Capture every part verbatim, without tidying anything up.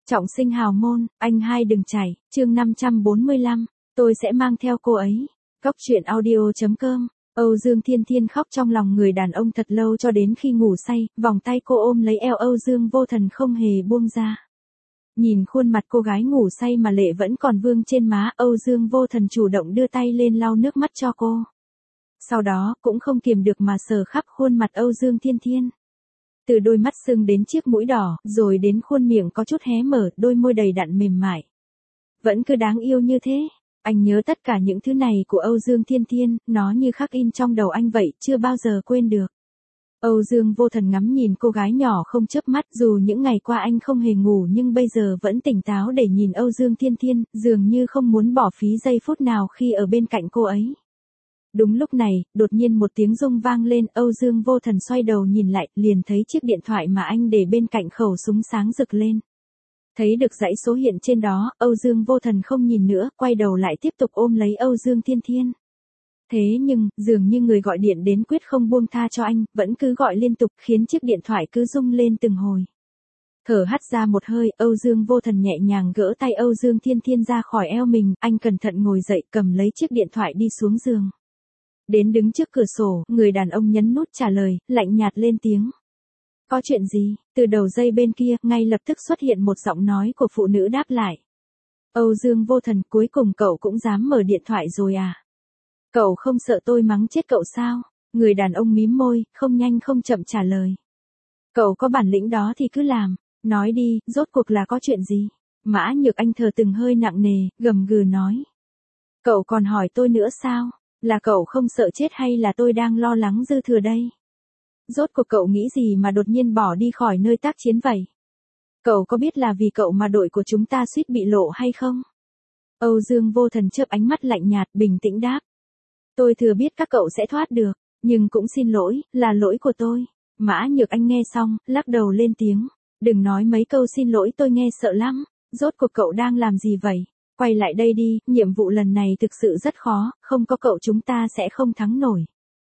Trọng sinh hào môn, anh hai đừng chảy, chương năm trăm bốn mươi lăm, tôi sẽ mang theo cô ấy. Góc truyện audio chấm com. Âu Dương Thiên Thiên khóc trong lòng người đàn ông thật lâu cho đến khi ngủ say, vòng tay cô ôm lấy eo Âu Dương Vô Thần không hề buông ra. Nhìn khuôn mặt cô gái ngủ say mà lệ vẫn còn vương trên má, Âu Dương Vô Thần chủ động đưa tay lên lau nước mắt cho cô. Sau đó, cũng không kiềm được mà sờ khắp khuôn mặt Âu Dương Thiên Thiên. Từ đôi mắt sưng đến chiếc mũi đỏ, rồi đến khuôn miệng có chút hé mở, đôi môi đầy đặn mềm mại. Vẫn cứ đáng yêu như thế. Anh nhớ tất cả những thứ này của Âu Dương Thiên Thiên, nó như khắc in trong đầu anh vậy, chưa bao giờ quên được. Âu Dương Vô Thần ngắm nhìn cô gái nhỏ không chớp mắt, dù những ngày qua anh không hề ngủ nhưng bây giờ vẫn tỉnh táo để nhìn Âu Dương Thiên Thiên, dường như không muốn bỏ phí giây phút nào khi ở bên cạnh cô ấy. Đúng lúc này, đột nhiên một tiếng rung vang lên, Âu Dương Vô Thần xoay đầu nhìn lại, liền thấy chiếc điện thoại mà anh để bên cạnh khẩu súng sáng rực lên. Thấy được dãy số hiện trên đó, Âu Dương Vô Thần không nhìn nữa, quay đầu lại tiếp tục ôm lấy Âu Dương Thiên Thiên. Thế nhưng, dường như người gọi điện đến quyết không buông tha cho anh, vẫn cứ gọi liên tục, khiến chiếc điện thoại cứ rung lên từng hồi. Thở hắt ra một hơi, Âu Dương Vô Thần nhẹ nhàng gỡ tay Âu Dương Thiên Thiên ra khỏi eo mình, anh cẩn thận ngồi dậy cầm lấy chiếc điện thoại đi xuống giường. Đến đứng trước cửa sổ, người đàn ông nhấn nút trả lời, lạnh nhạt lên tiếng. Có chuyện gì? Từ đầu dây bên kia, ngay lập tức xuất hiện một giọng nói của phụ nữ đáp lại. Âu Dương Vô Thần, cuối cùng cậu cũng dám mở điện thoại rồi à? Cậu không sợ tôi mắng chết cậu sao? Người đàn ông mím môi, không nhanh không chậm trả lời. Cậu có bản lĩnh đó thì cứ làm, nói đi, rốt cuộc là có chuyện gì? Mã Nhược Anh thở từng hơi nặng nề, gầm gừ nói. Cậu còn hỏi tôi nữa sao? Là cậu không sợ chết hay là tôi đang lo lắng dư thừa đây? Rốt cuộc cậu nghĩ gì mà đột nhiên bỏ đi khỏi nơi tác chiến vậy? Cậu có biết là vì cậu mà đội của chúng ta suýt bị lộ hay không? Âu Dương Vô Thần chớp ánh mắt lạnh nhạt, bình tĩnh đáp. Tôi thừa biết các cậu sẽ thoát được, nhưng cũng xin lỗi, là lỗi của tôi. Mã Nhược Anh nghe xong, lắc đầu lên tiếng. Đừng nói mấy câu xin lỗi, tôi nghe sợ lắm. Rốt cuộc cậu đang làm gì vậy? Quay lại đây đi, nhiệm vụ lần này thực sự rất khó, không có cậu chúng ta sẽ không thắng nổi.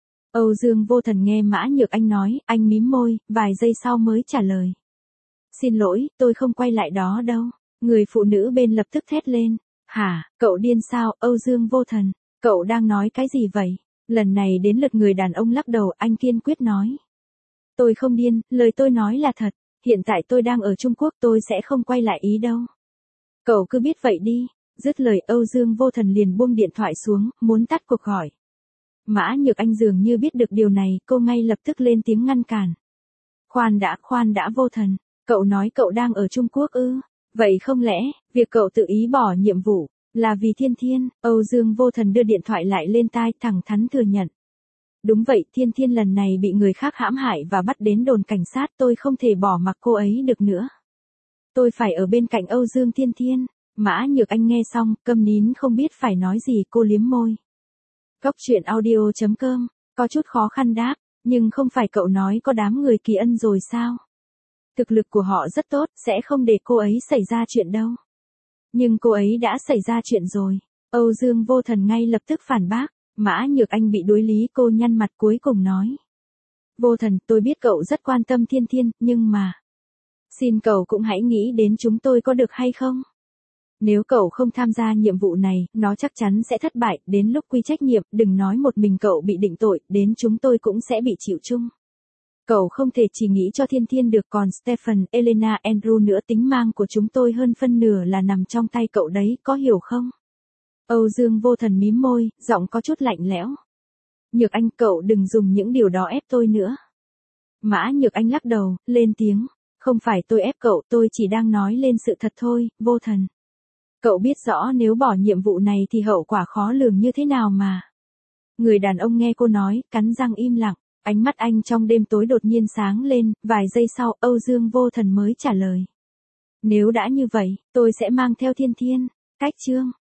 Âu Dương Vô Thần nghe Mã Nhược Anh nói, anh mím môi, vài giây sau mới trả lời. Xin lỗi, tôi không quay lại đó đâu. Người phụ nữ bên lập tức thét lên. Hả, cậu điên sao, Âu Dương Vô Thần? Cậu đang nói cái gì vậy? Lần này đến lượt người đàn ông lắc đầu, anh kiên quyết nói. Tôi không điên, lời tôi nói là thật. Hiện tại tôi đang ở Trung Quốc, tôi sẽ không quay lại Ý đâu. Cậu cứ biết vậy đi. Dứt lời, Âu Dương Vô Thần liền buông điện thoại xuống, muốn tắt cuộc gọi. Mã Nhược Anh dường như biết được điều này, cô ngay lập tức lên tiếng ngăn cản. Khoan đã, khoan đã Vô Thần, cậu nói cậu đang ở Trung Quốc ư? Vậy không lẽ, việc cậu tự ý bỏ nhiệm vụ, là vì Thiên Thiên? Âu Dương Vô Thần đưa điện thoại lại lên tai, thẳng thắn thừa nhận. Đúng vậy, Thiên Thiên lần này bị người khác hãm hại và bắt đến đồn cảnh sát, tôi không thể bỏ mặc cô ấy được nữa. Tôi phải ở bên cạnh Âu Dương Thiên Thiên. Mã Nhược Anh nghe xong, câm nín không biết phải nói gì, cô liếm môi. Góc truyện audio chấm com, có chút khó khăn đáp, nhưng không phải cậu nói có đám người Kỳ Ân rồi sao? Thực lực của họ rất tốt, sẽ không để cô ấy xảy ra chuyện đâu. Nhưng cô ấy đã xảy ra chuyện rồi. Âu Dương Vô Thần ngay lập tức phản bác, Mã Nhược Anh bị đối lý, cô nhăn mặt cuối cùng nói. Vô Thần, tôi biết cậu rất quan tâm Thiên Thiên, nhưng mà... Xin cậu cũng hãy nghĩ đến chúng tôi có được hay không? Nếu cậu không tham gia nhiệm vụ này, nó chắc chắn sẽ thất bại, đến lúc quy trách nhiệm, đừng nói một mình cậu bị định tội, đến chúng tôi cũng sẽ bị chịu chung. Cậu không thể chỉ nghĩ cho Thiên Thiên được, còn Stephen, Elena, Andrew nữa, tính mạng của chúng tôi hơn phân nửa là nằm trong tay cậu đấy, có hiểu không? Âu Dương Vô Thần mím môi, giọng có chút lạnh lẽo. Nhược Anh, cậu đừng dùng những điều đó ép tôi nữa. Mã Nhược Anh lắc đầu, lên tiếng. Không phải tôi ép cậu, tôi chỉ đang nói lên sự thật thôi, Vô Thần. Cậu biết rõ nếu bỏ nhiệm vụ này thì hậu quả khó lường như thế nào mà. Người đàn ông nghe cô nói, cắn răng im lặng, ánh mắt anh trong đêm tối đột nhiên sáng lên, vài giây sau, Âu Dương Vô Thần mới trả lời. Nếu đã như vậy, tôi sẽ mang theo Thiên Thiên. Cách chương.